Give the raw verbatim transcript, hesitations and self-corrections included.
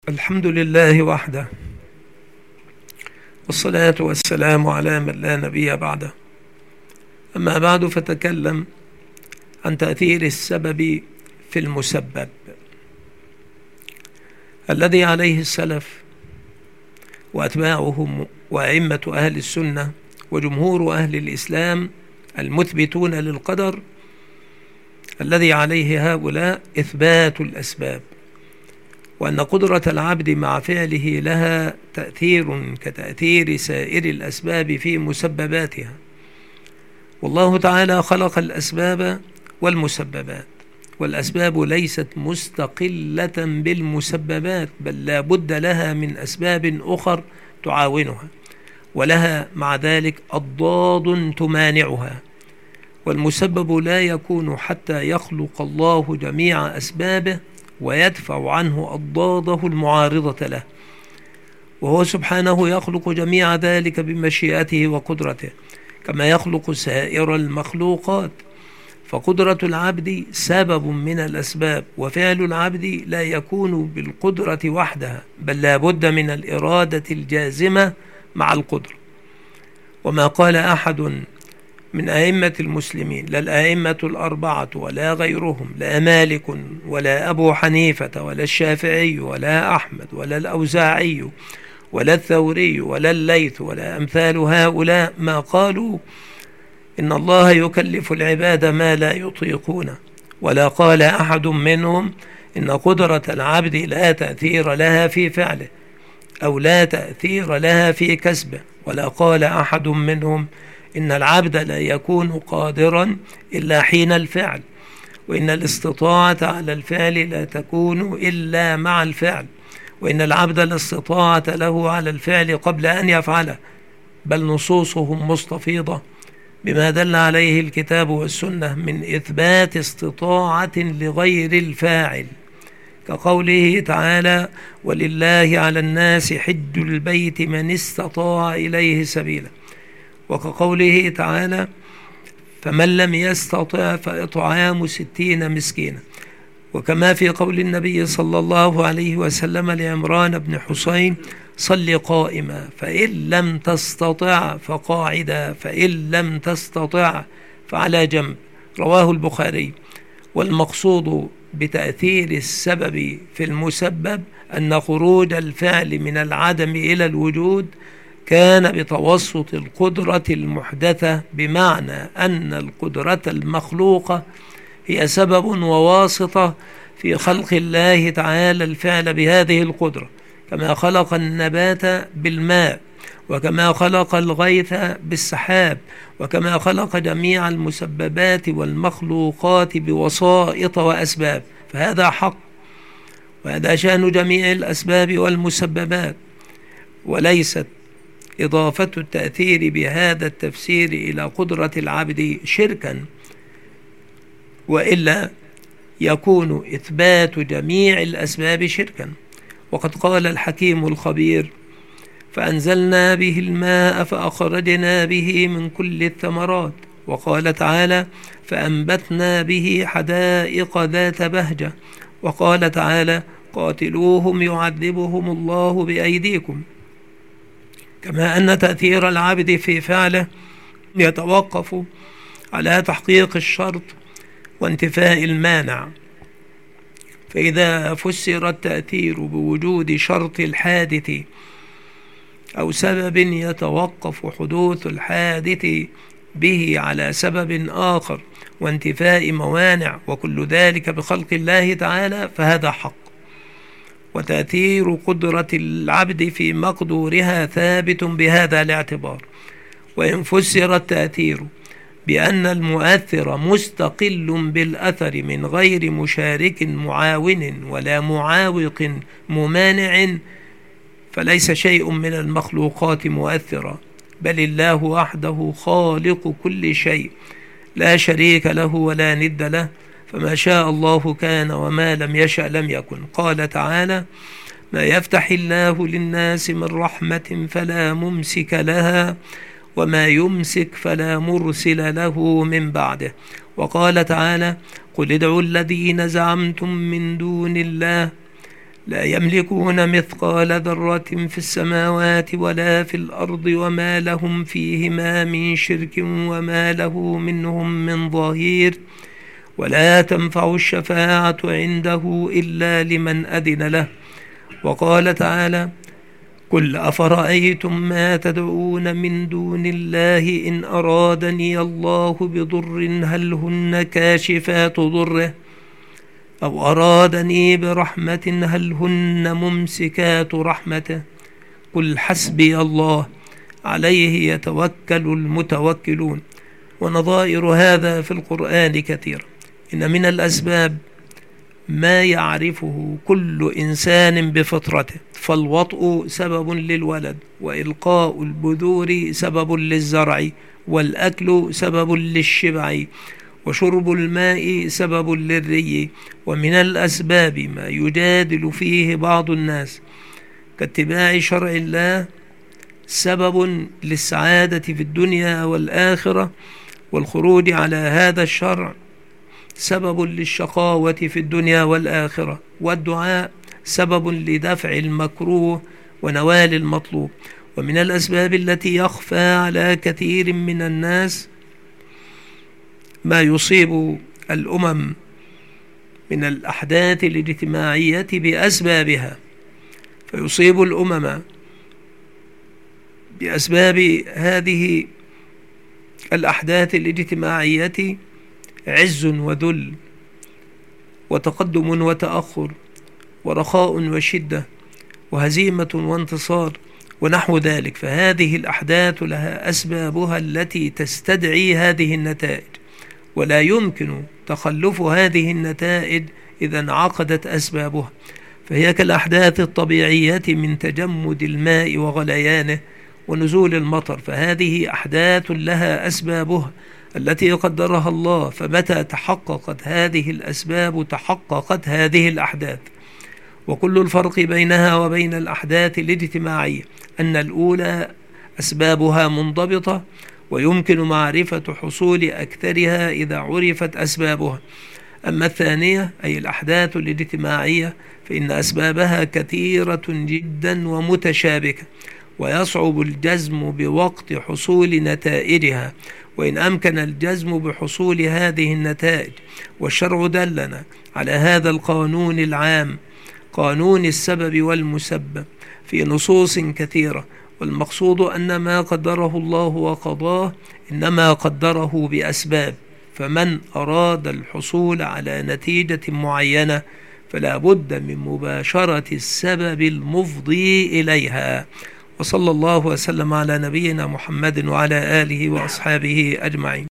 الحمد لله وحده، والصلاة والسلام على من لا نبي بعده. أما بعد، فتكلم عن تأثير السبب في المسبب الذي عليه السلف وأتباعهم وأئمة أهل السنة وجمهور أهل الإسلام المثبتون للقدر، الذي عليه هؤلاء إثبات الأسباب، وأن قدرة العبد مع فعله لها تأثير كتأثير سائر الأسباب في مسبباتها. والله تعالى خلق الأسباب والمسببات، والأسباب ليست مستقلة بالمسببات، بل لا بد لها من أسباب أخر تعاونها، ولها مع ذلك أضداد تمانعها. والمسبب لا يكون حتى يخلق الله جميع أسبابه ويدفع عنه أضداده المعارضة له، وهو سبحانه يخلق جميع ذلك بمشيئته وقدرته كما يخلق سائر المخلوقات. فقدرة العبد سبب من الأسباب، وفعل العبد لا يكون بالقدرة وحدها، بل لا بد من الإرادة الجازمة مع القدرة. وما قال أحد من أئمة المسلمين، لا الأئمة الأربعة ولا غيرهم، لا مالك ولا أبو حنيفة ولا الشافعي ولا أحمد ولا الأوزاعي ولا الثوري ولا الليث ولا أمثال هؤلاء، ما قالوا إن الله يكلف العباد ما لا يطيقون، ولا قال أحد منهم إن قدرة العبد لا تأثير لها في فعله أو لا تأثير لها في كسبه، ولا قال أحد منهم إن العبد لا يكون قادرا إلا حين الفعل، وإن الاستطاعة على الفعل لا تكون إلا مع الفعل، وإن العبد لا استطاعة له على الفعل قبل أن يفعله، بل نصوصهم مستفيضة بما دل عليه الكتاب والسنة من إثبات استطاعة لغير الفاعل، كقوله تعالى: ولله على الناس حج البيت من استطاع إليه سبيلا، وكقوله تعالى: فمن لم يستطع فإطعام ستين مسكينا، وكما في قول النبي صلى الله عليه وسلم لعمران بن حسين: صل قائما فإن لم تستطع فقاعدا فإن لم تستطع فعلى جنب، رواه البخاري. والمقصود بتأثير السبب في المسبب أن خروج الفعل من العدم إلى الوجود كان بتوسط القدرة المحدثة، بمعنى أن القدرة المخلوقة هي سبب وواسطة في خلق الله تعالى الفعل بهذه القدرة، كما خلق النبات بالماء، وكما خلق الغيث بالسحاب، وكما خلق جميع المسببات والمخلوقات بوسائط وأسباب. فهذا حق، وهذا شأن جميع الأسباب والمسببات، وليست إضافة التأثير بهذا التفسير إلى قدرة العبد شركا، وإلا يكون إثبات جميع الأسباب شركا. وقد قال الحكيم الخبير: فأنزلنا به الماء فأخرجنا به من كل الثمرات. وقال تعالى: فأنبتنا به حدائق ذات بهجة. وقال تعالى: قاتلوهم يعذبهم الله بأيديكم. كما أن تأثير العبد في فعله يتوقف على تحقيق الشرط وانتفاء المانع، فإذا فسر التأثير بوجود شرط الحادث أو سبب يتوقف حدوث الحادث به على سبب آخر وانتفاء موانع، وكل ذلك بخلق الله تعالى، فهذا حق. وتأثير قدرة العبد في مقدورها ثابت بهذا الاعتبار. وإن فسر التأثير بأن المؤثر مستقل بالأثر من غير مشارك معاون ولا معاوق ممانع، فليس شيء من المخلوقات مؤثرا، بل الله وحده خالق كل شيء، لا شريك له ولا ند له، فما شاء الله كان وما لم يشأ لم يكن. قال تعالى: ما يفتح الله للناس من رحمة فلا ممسك لها وما يمسك فلا مرسل له من بعده. وقال تعالى: قل ادعوا الذين زعمتم من دون الله لا يملكون مثقال ذرة في السماوات ولا في الأرض وما لهم فيهما من شرك وما له منهم من ظهير ولا تنفع الشفاعة عنده إلا لمن أذن له. وقال تعالى: قل أفرأيتم ما تدعون من دون الله إن أرادني الله بضر هل هن كاشفات ضره أو أرادني برحمة هل هن ممسكات رحمته قل حسبي الله عليه يتوكل المتوكلون. ونظائر هذا في القرآن كثير. إن من الأسباب ما يعرفه كل إنسان بفطرته، فالوطء سبب للولد، وإلقاء البذور سبب للزرع، والأكل سبب للشبع، وشرب الماء سبب للري. ومن الأسباب ما يجادل فيه بعض الناس كاتباع شرع الله سبب للسعادة في الدنيا والآخرة، والخروج على هذا الشرع سبب للشقاوة في الدنيا والآخرة، والدعاء سبب لدفع المكروه ونوال المطلوب. ومن الأسباب التي يخفى على كثير من الناس ما يصيب الأمم من الأحداث الاجتماعية بأسبابها، فيصيب الأمم بأسباب هذه الأحداث الاجتماعية عز وذل وتقدم وتأخر ورخاء وشدة وهزيمة وانتصار ونحو ذلك. فهذه الأحداث لها أسبابها التي تستدعي هذه النتائج، ولا يمكن تخلف هذه النتائج إذا انعقدت أسبابها. فهي كالأحداث الطبيعية من تجمد الماء وغليانه ونزول المطر، فهذه أحداث لها أسبابها التي قدرها الله، فمتى تحققت هذه الأسباب تحققت هذه الأحداث. وكل الفرق بينها وبين الأحداث الاجتماعية أن الأولى أسبابها منضبطة ويمكن معرفة حصول أكثرها إذا عرفت أسبابها. أما الثانية أي الأحداث الاجتماعية فإن أسبابها كثيرة جدا ومتشابكة، ويصعب الجزم بوقت حصول نتائجها، وإن أمكن الجزم بحصول هذه النتائج. والشرع دلنا على هذا القانون العام، قانون السبب والمسبب، في نصوص كثيرة. والمقصود أن ما قدره الله وقضاه إنما قدره بأسباب، فمن أراد الحصول على نتيجة معينة فلا بد من مباشرة السبب المفضي إليها. وصلى الله وسلم على نبينا محمد وعلى آله وأصحابه أجمعين.